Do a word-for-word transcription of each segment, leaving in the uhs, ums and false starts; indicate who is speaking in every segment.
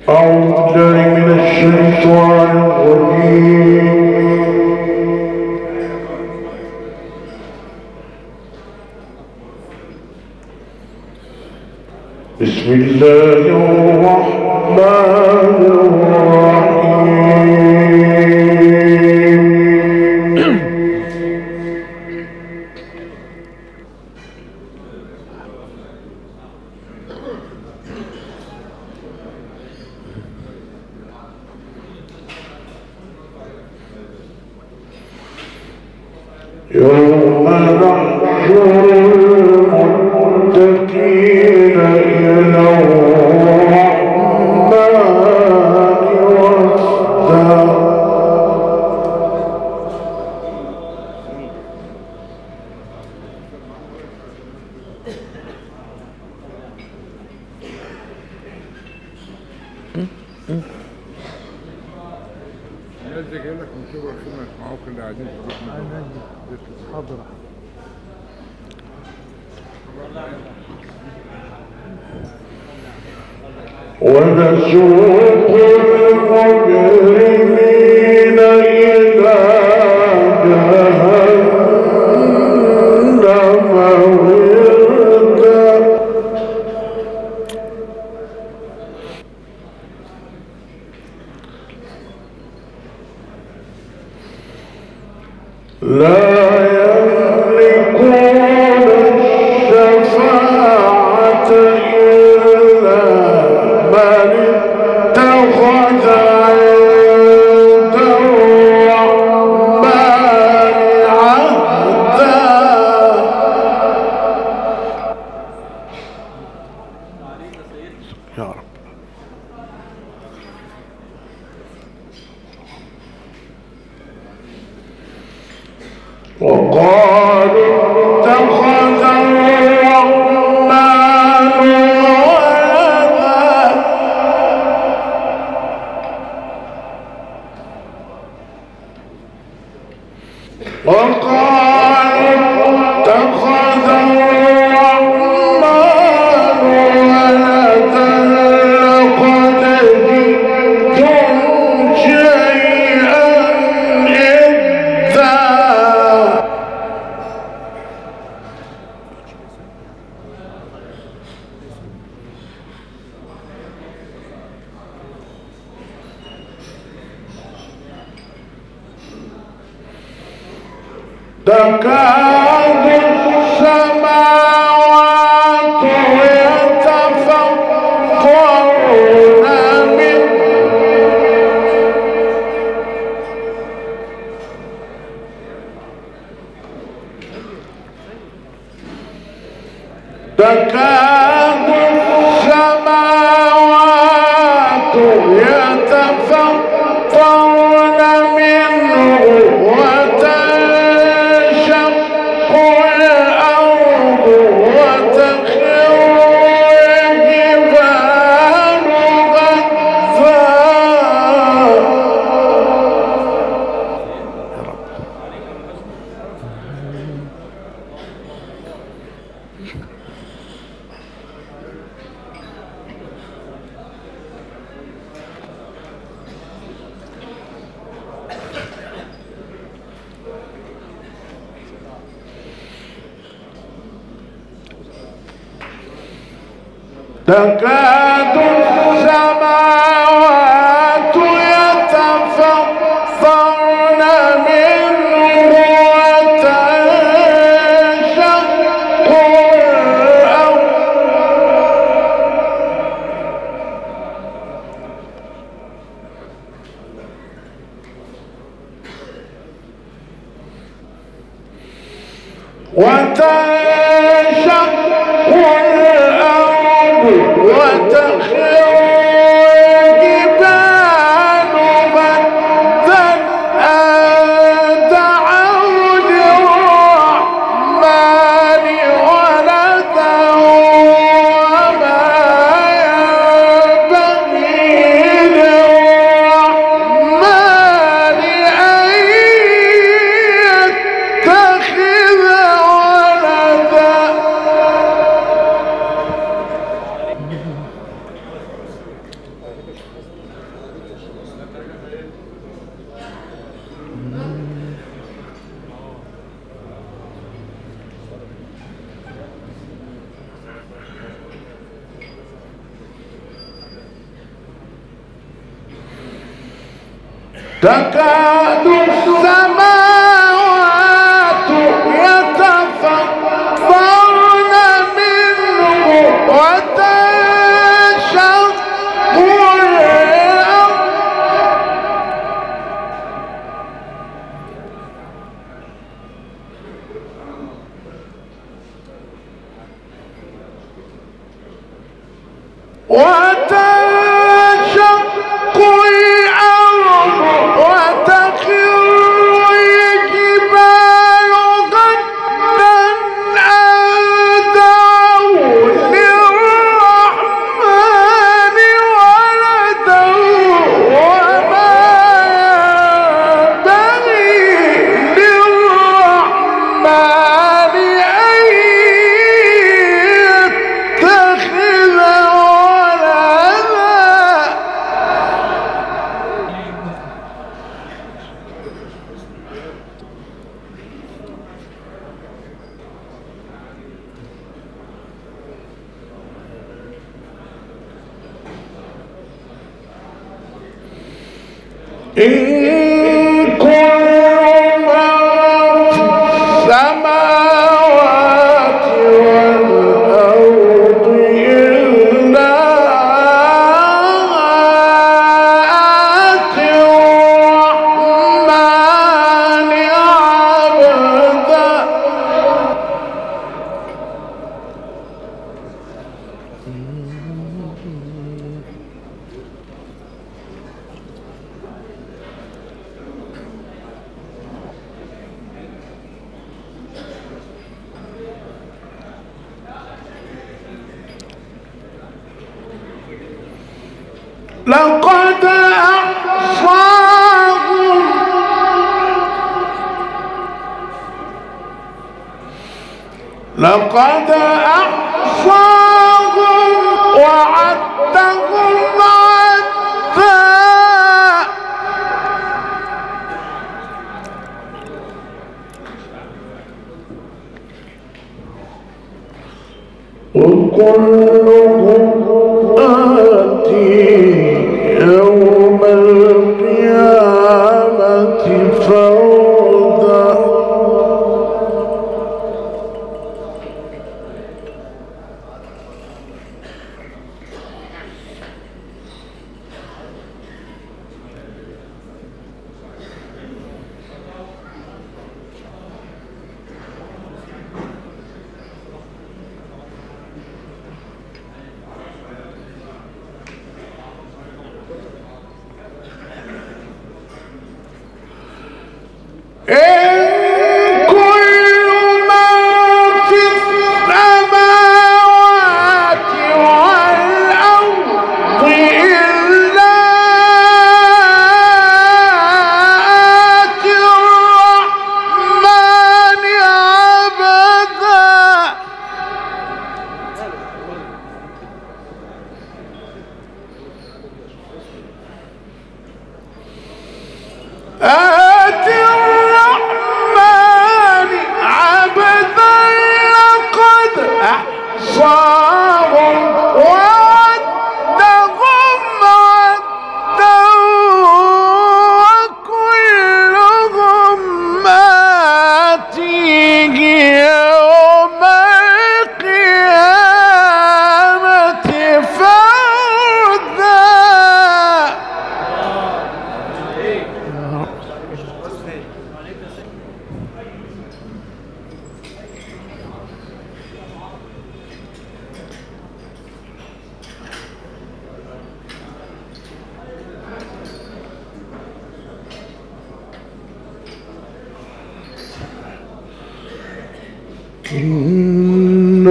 Speaker 1: أعوذ بالله من الشيطان الرجيم. بسم الله الرحمن الرحيم. يوم نحشر المتقين إلى الرحمن وفدا.
Speaker 2: الناس دي جايه لك من شغل الخدمه يسمعوك اللي قاعدين في البيت.
Speaker 3: حاضر.
Speaker 1: ونسوق المجرمين إلى جهنم وردا. لا يملكون الشفاعة إلا من اتخذ عند الرحمن عهدا. يا رب. وقالوا اتخذ الرحمن ولدا. وقالوا اتخذ الرحمن ولدا. لقد جئتم شيئا إدا. تكاد السماوات يتفطرن منه. تكاد السماوات يتفطرن منه وتنشق الأرض وتخر الجبال غثا. تكاد السماوات يتفطرن منه وتنشق الأرض. وتنشق الأرض وتخر الجبال غدا أن دعوا للرحمن ولدا. وما ينبغي للرحمن أن يتخذ ولدا. تكاد السماوات يتفطرن منه وتنشق الأرض وتنشق الأرض وتخر الجبال غدا أن دعوا للرحمن ولدا وما ينبغي للرحمن أن يتخذ إن كل من في السماوات والأرض إلا آتي الرحمن عبدا لقد أحصاهم لقد أحصاهم وعدهم عدا وكلهم آتيه يوم القيامة فردا إن كل من في السماوات والأرض إلا آتي الرحمن عبدا آتي الرحمن عبدا لقد أحصاهم وعدهم عدا وكلهم آتيه يوم القيامة فردا إن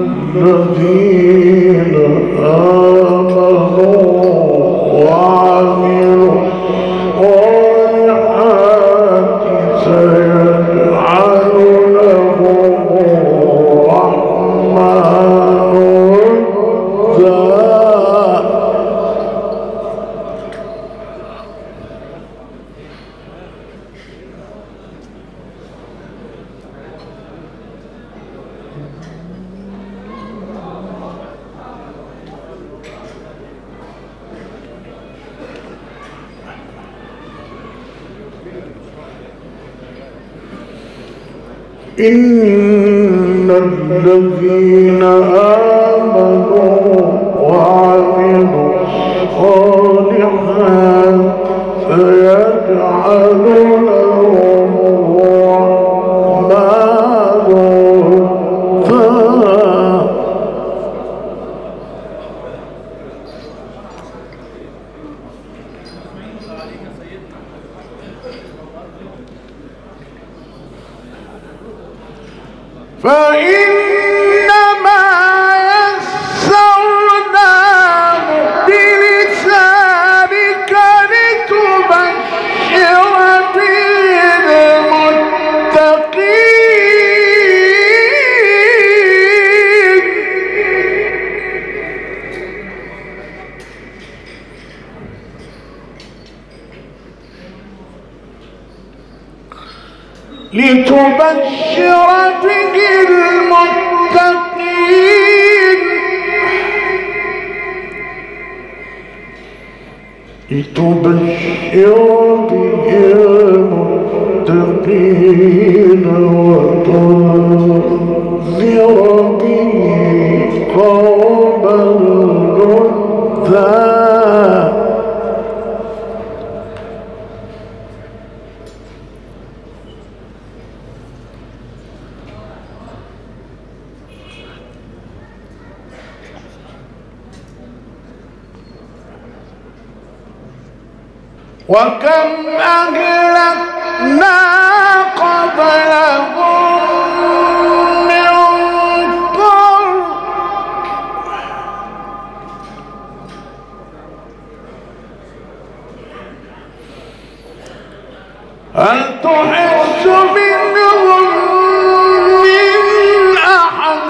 Speaker 1: الذين آمنوا وعملوا الصالحات سيجعل لهم الرحمن ودا إن الذين آمنوا وعملوا الصالحات سيجعل لهم الرحمن ودا فإنما يسرناه بلسانك لتبشر به المتقين لتبشر به المتقين لتبشر به المتقين وتنذر به قوما لدا وكم أهلكنا قبلهم من قرن هل تحس منهم من أحد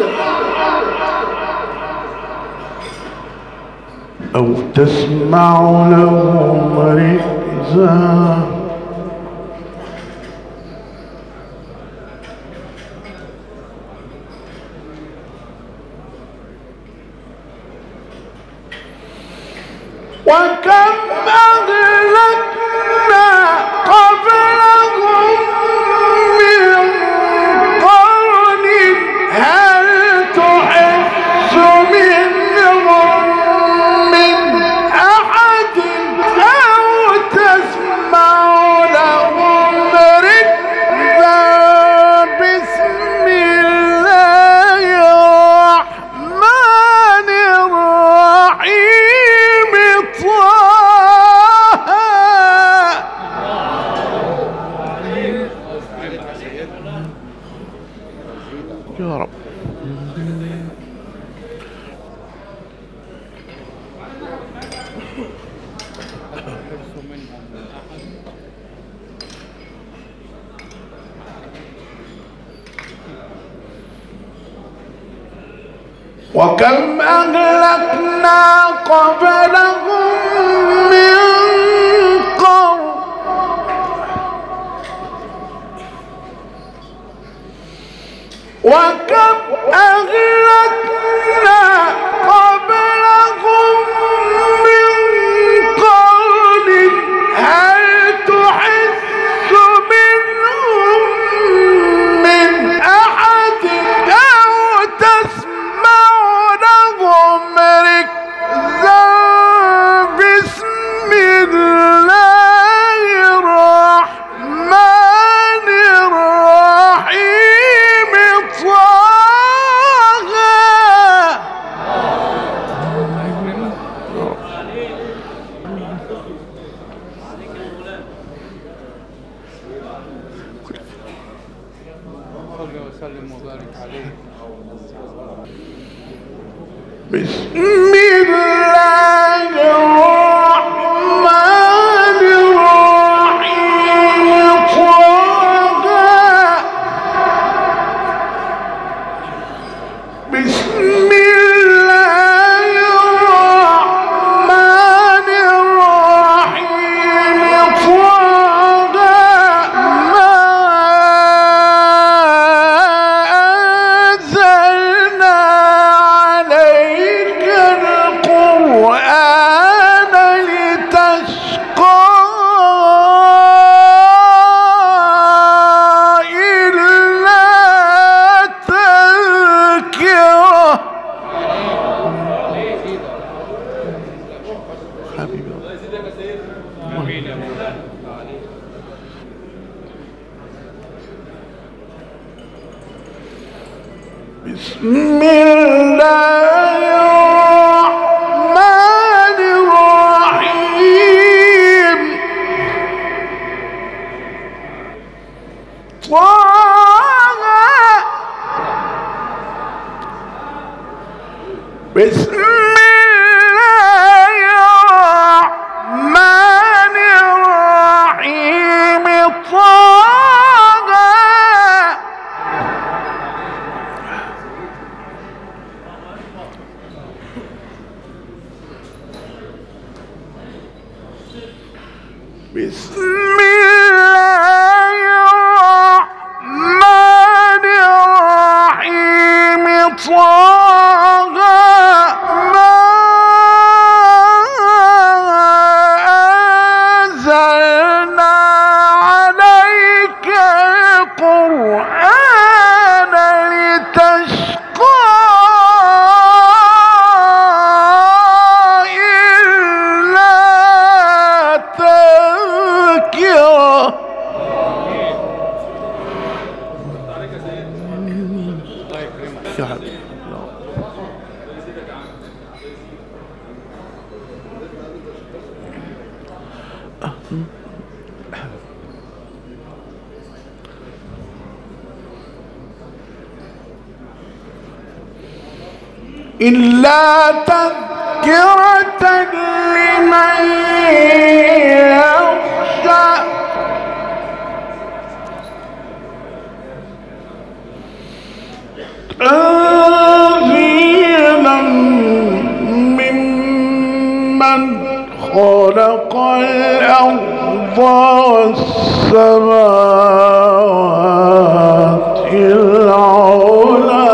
Speaker 1: أو تسمع لهم ركزا وكم أهلكنا قبلهم من قرن هل تحس منهم من أحد أو تسمع لهم ركزا بسم الله الرحمن الرحيم طه يا رب وكم أهلكنا قبلهم من قرن وكم أهلكنا قبلهم من قرن هل تحس منهم من أحد أو تسمع لهم ركزا بسم الله الرحمن الرحيم طه
Speaker 2: صلى وسلم وبارك عليه.
Speaker 1: بسم الله الرحمن الرحيم طه بسم الله الرحمن الرحيم طه ما أنزلنا عليك حبيبي
Speaker 2: امين يا مولانا.
Speaker 1: بسم الله الرحمن الرحيم بسم الله الرحمن الرحيم طه بسم الله الرحمن الرحيم طه ما أنزلنا عليك القرآن لتشقى إلا تذكرة يا حبيبي. إلا تذكرة لمن يخشى تنزيلا ممن خلق الأرض والسماوات العلى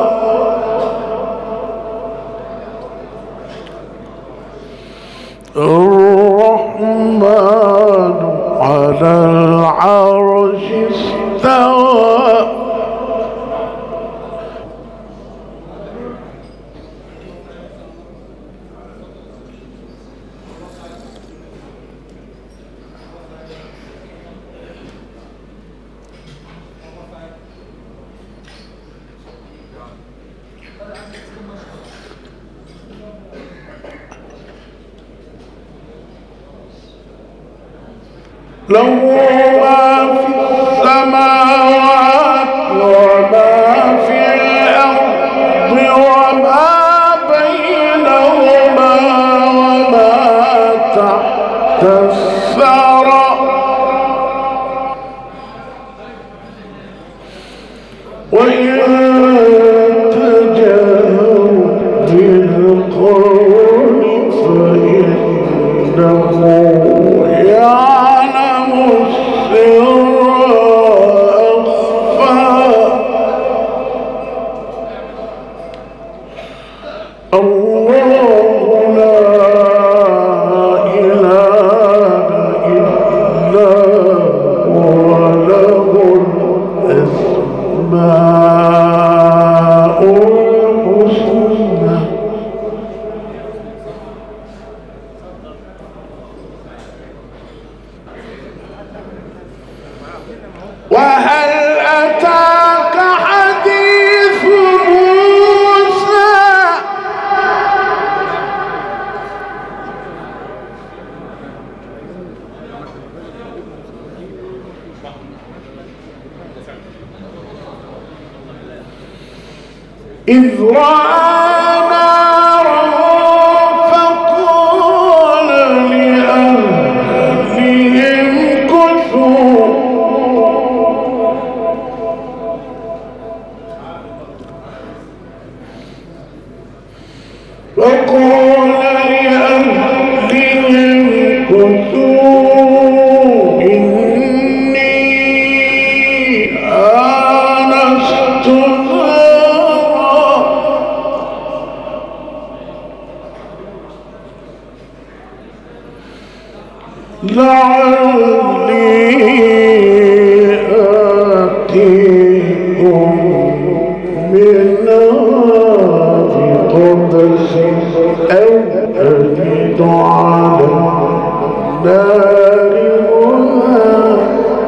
Speaker 1: الرحمن على العرش استوى له ما في السماوات وما في الأرض وما بينهما وما تحت الثرى وإن تجهر بالقول فإنه يعلم السر وأخفى الله لا إله إلا هو له الأسماء الحسنى وهل أتاك حديث موسى إذ رأى نارا فقال لأهلهم كثوا وقال لأهلهم كثوا إني آنست نارا لعلي آتيكم منها بقبس أو أجد على النار هدى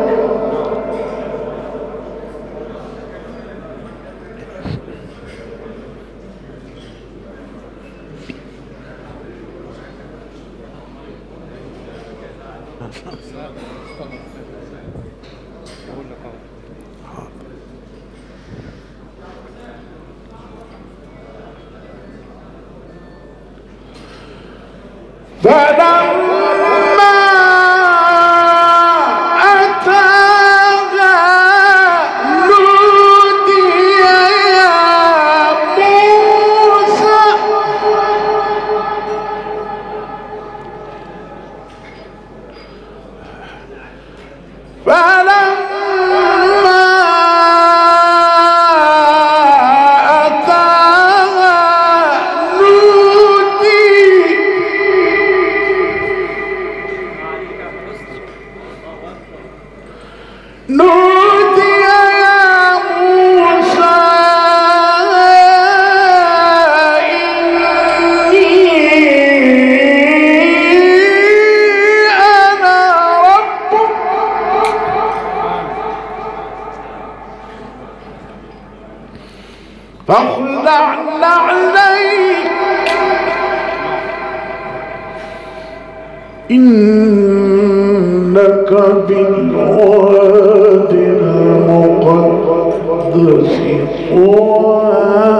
Speaker 1: فلما أتاها نودي يا موسى فلما نودي يا موسى إني أنا ربك فاخلع عليك إنك بالوادي المقدس طوى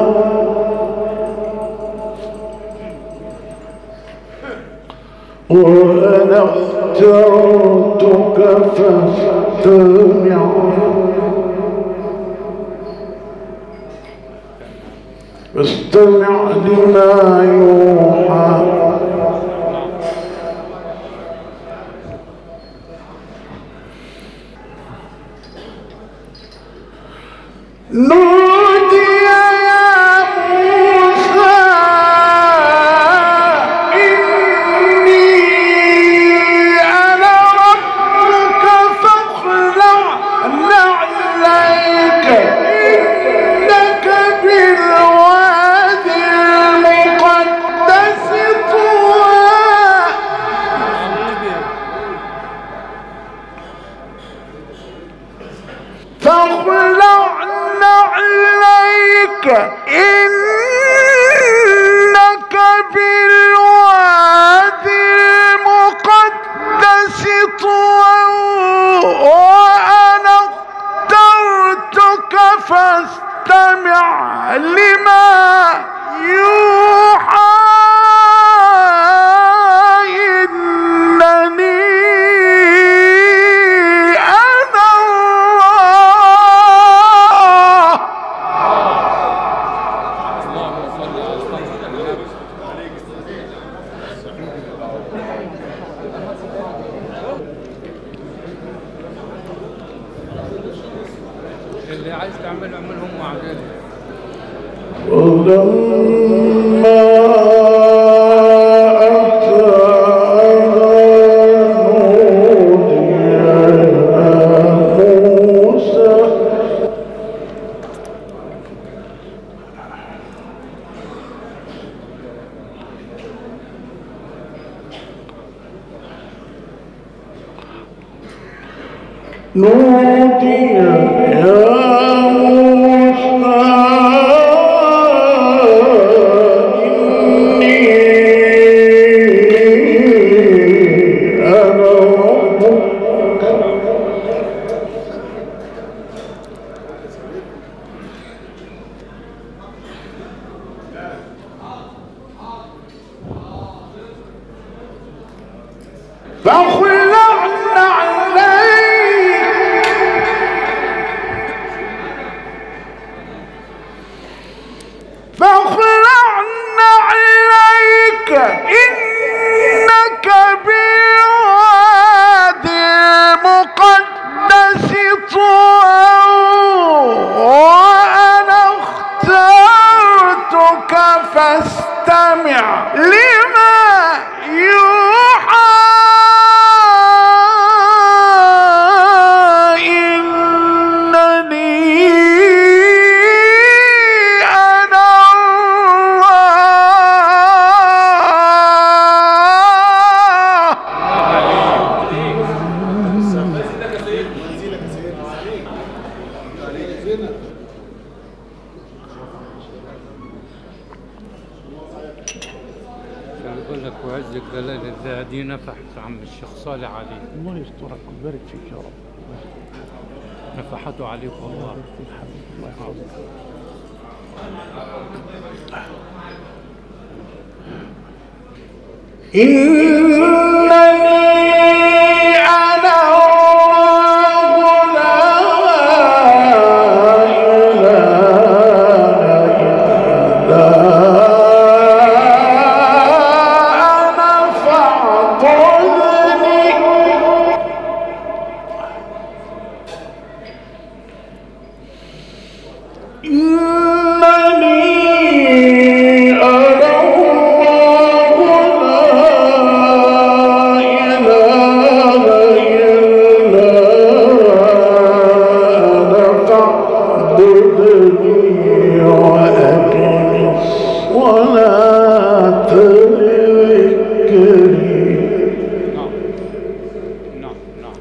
Speaker 1: وأنا اخترتك فاستمع فاستمع لما يوحى نودي يا موسى إني أنا ربك فاخلع نعليك إنك بالوادي المقدس طوى فاخلع عليك إنك بالوادي المقدس طوى وأنا اخترتك فاستمع لما يوحى إنني أنا
Speaker 2: اللي عايز تعمله اعملهم مع غيرك.
Speaker 1: ولما أتاها نودي يا موسى نودي يا فاخلعنا عليك فاخلعنا عليك إنك بالوادي المقدس طوى وأنا اخترتك فاستمع لما يوحى
Speaker 3: دي نفحت عم الشيخ صالح عليك.
Speaker 4: الله يسترك ويبارك فيك يا رب.
Speaker 3: نفحته عليك
Speaker 4: الله
Speaker 3: والله.
Speaker 4: يبارك فيك حبيبي، الله يحفظك.
Speaker 1: إنني أنا الله لا إله إلا أنا فاعبدني. إنني أنا
Speaker 3: نعم نعم.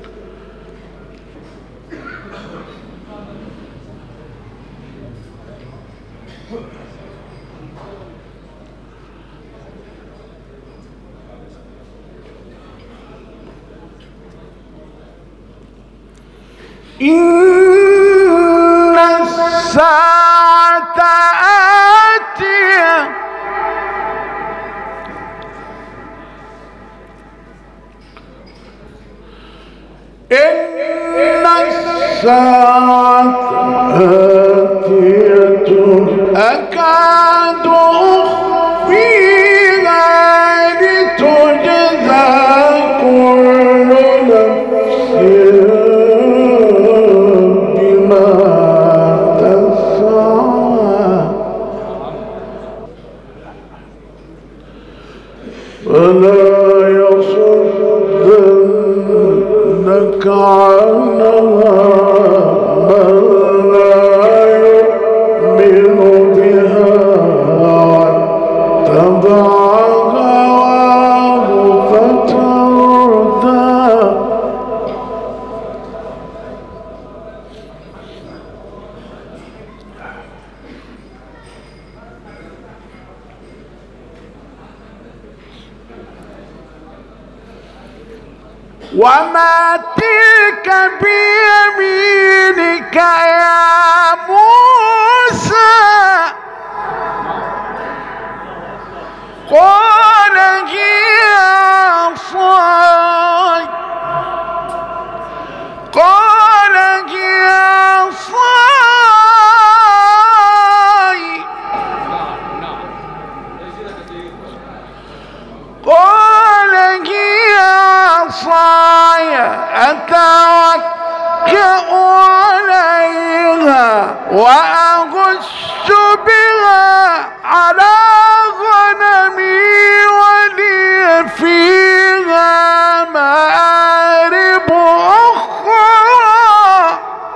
Speaker 1: إن الساعة آتية إن الساعة آتية أكاد أخفيها لتجزى كل نفس بما تسعى فلا يصدنك عنها من لا يؤمن بها واتبع هواه فتردى. وما تلك بيمينك يا موسى قال هي عصاي قال هي عصاي قال هي عصاي أتوكأ عليها وأهش بها على غنمي ولي فيها مآرب أخرى.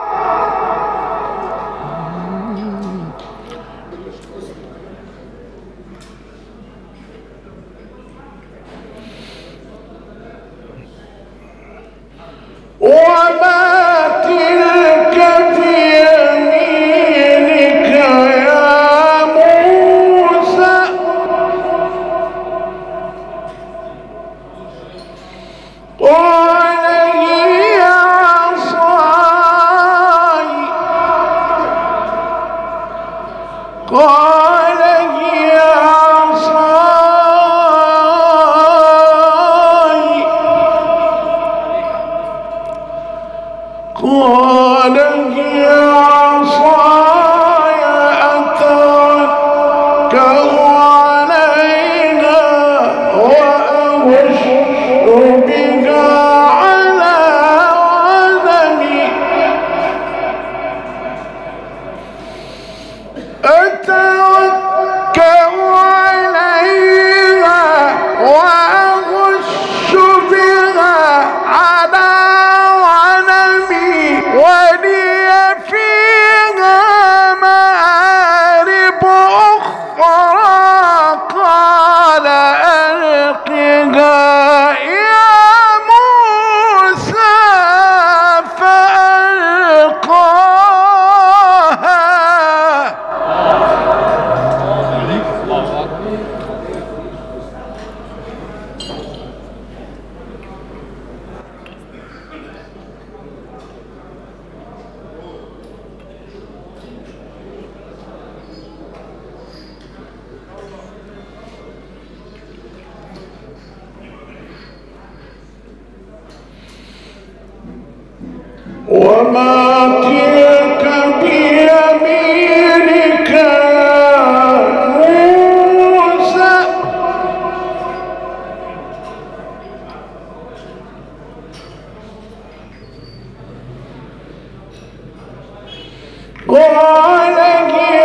Speaker 1: وما تلك بيمينك يا موسى قال هي عصاي قال هي عصاي قال هي عصاي أتوكأ عليها وأهش بها وما تلك بيمينك يا موسى قال هي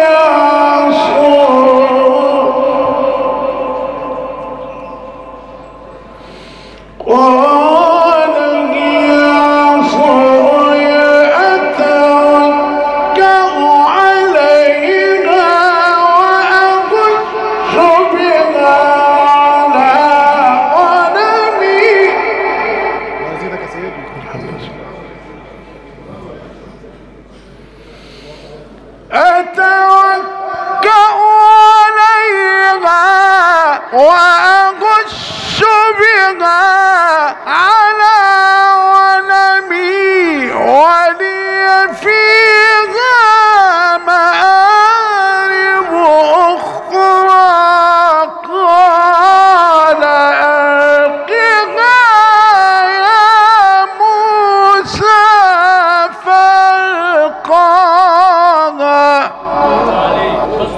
Speaker 1: عصاي قال هي عصاي أتوكأ عليها وأهش بها على غنمي
Speaker 5: ويزيدك يا سيدنا.
Speaker 1: أتوكأ عليها وأغش بها على غنمي ولي فيها مآرب أخرى قال ألقها يا موسى فألقاها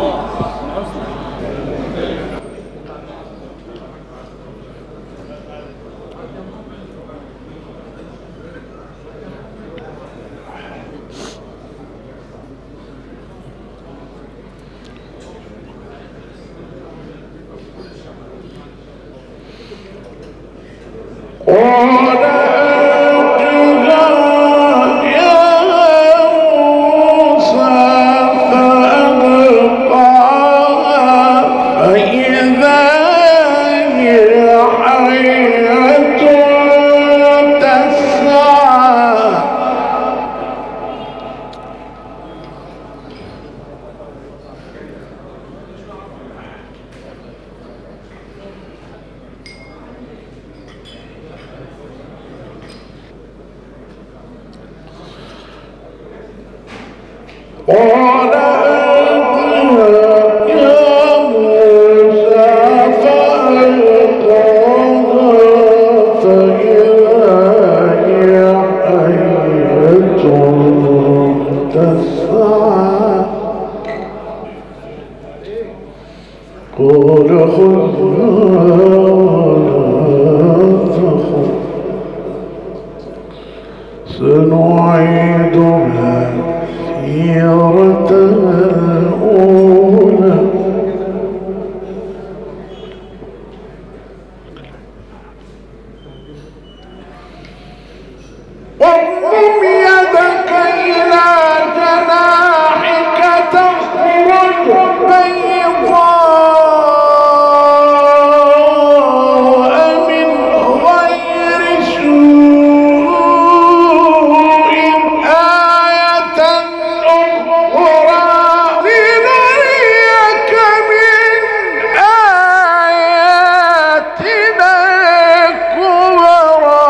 Speaker 1: قال ألقها يا موسى فألقاها فإذا هي حية تسعى قال ألقها يا موسى فألقاها فإذا هي حية تسعى قال خذها ولا تخف سنعيدها سيرتها الأولى واضم يدك إلى جناحك تخرج بيضاء من غير سوء آية أخرى لنريك من آياتنا الكبرى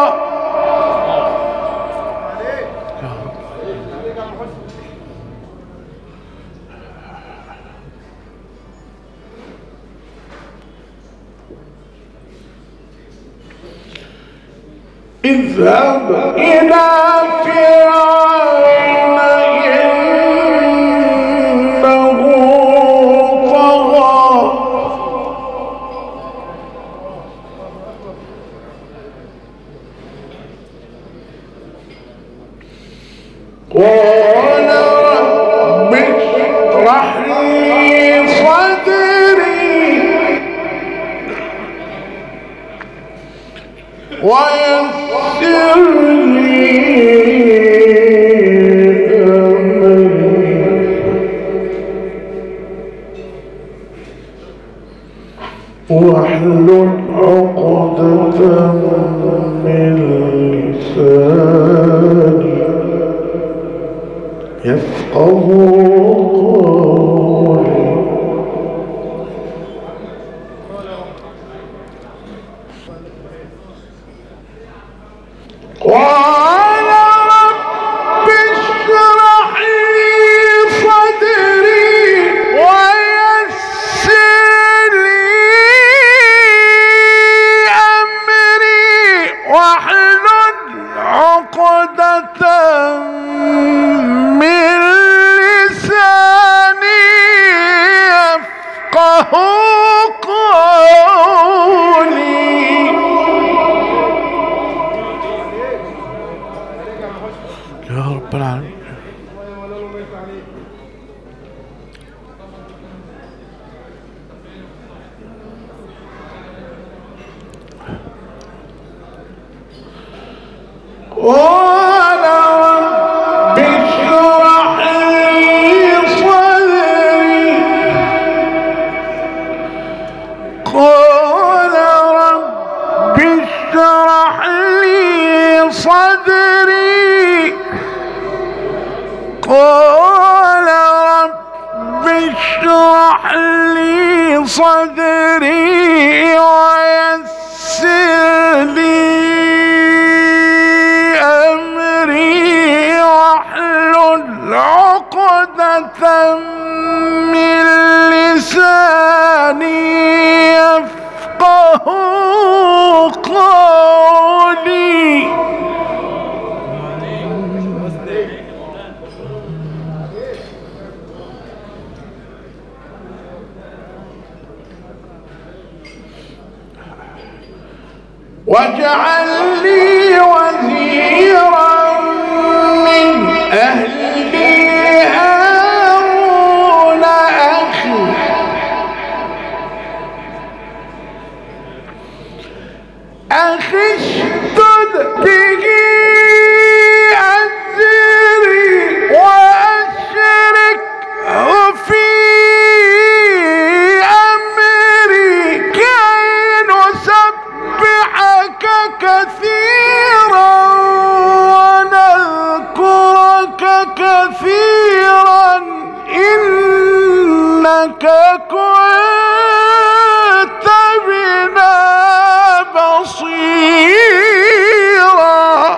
Speaker 1: اذهب إلى فرعون إنه طغى قال رب اشرح لي صدري ويسر لي أمري واحلل عقدة من لساني يفقه قولي قال رب اشرح لي صدري ويسر لي أمري واحلل عقدة عقدة من لساني يفقه قولي.
Speaker 4: يا رب العالمين.
Speaker 1: قال رب اشرح لي صدري. قال رب اشرح لي صدري. قال رب اشرح لي صدري ويسر لي أمري واحلل عقدة من لساني يفقه قولي. واجعل لي وزيرا من أهلي هارون أخي. أخي اشدد به أزري وأشركه في أمري كي نسبحك كثيرا ونذكرك كثيرا إنك كنت بنا بصيرا.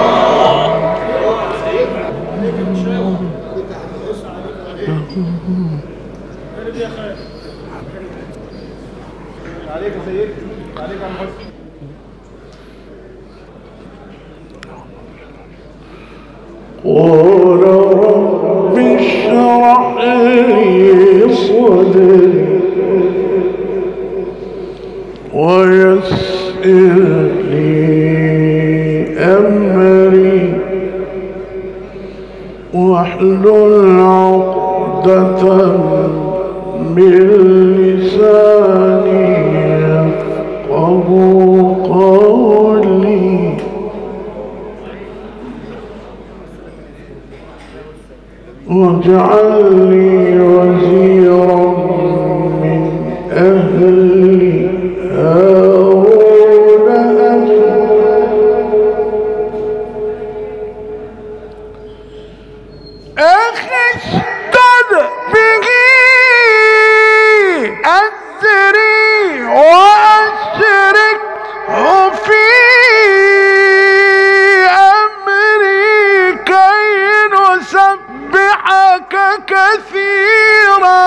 Speaker 5: عليك يا سيدي، عليك يا عم حسن.
Speaker 1: قال رب اشرح لي صدري ويسر لي أمري واحلل عقدة من لساني يفقه قولي. واجعل لي وزيرا من أهلي هارون أخي. أخي اشدد به أزري وأشركه في أمري كي نسبحك كثيرا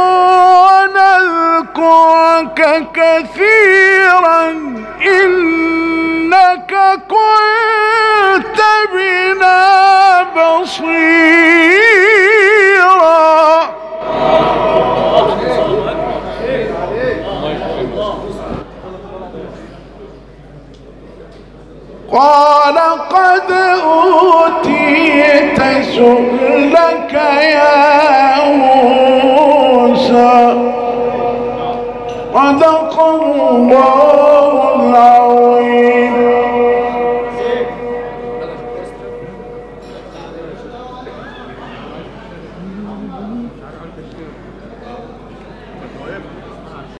Speaker 1: ونذكرك كثيرا إنك كنت بنا بصيرا. قال قد أوتيت سؤلك يا موسى صدق الله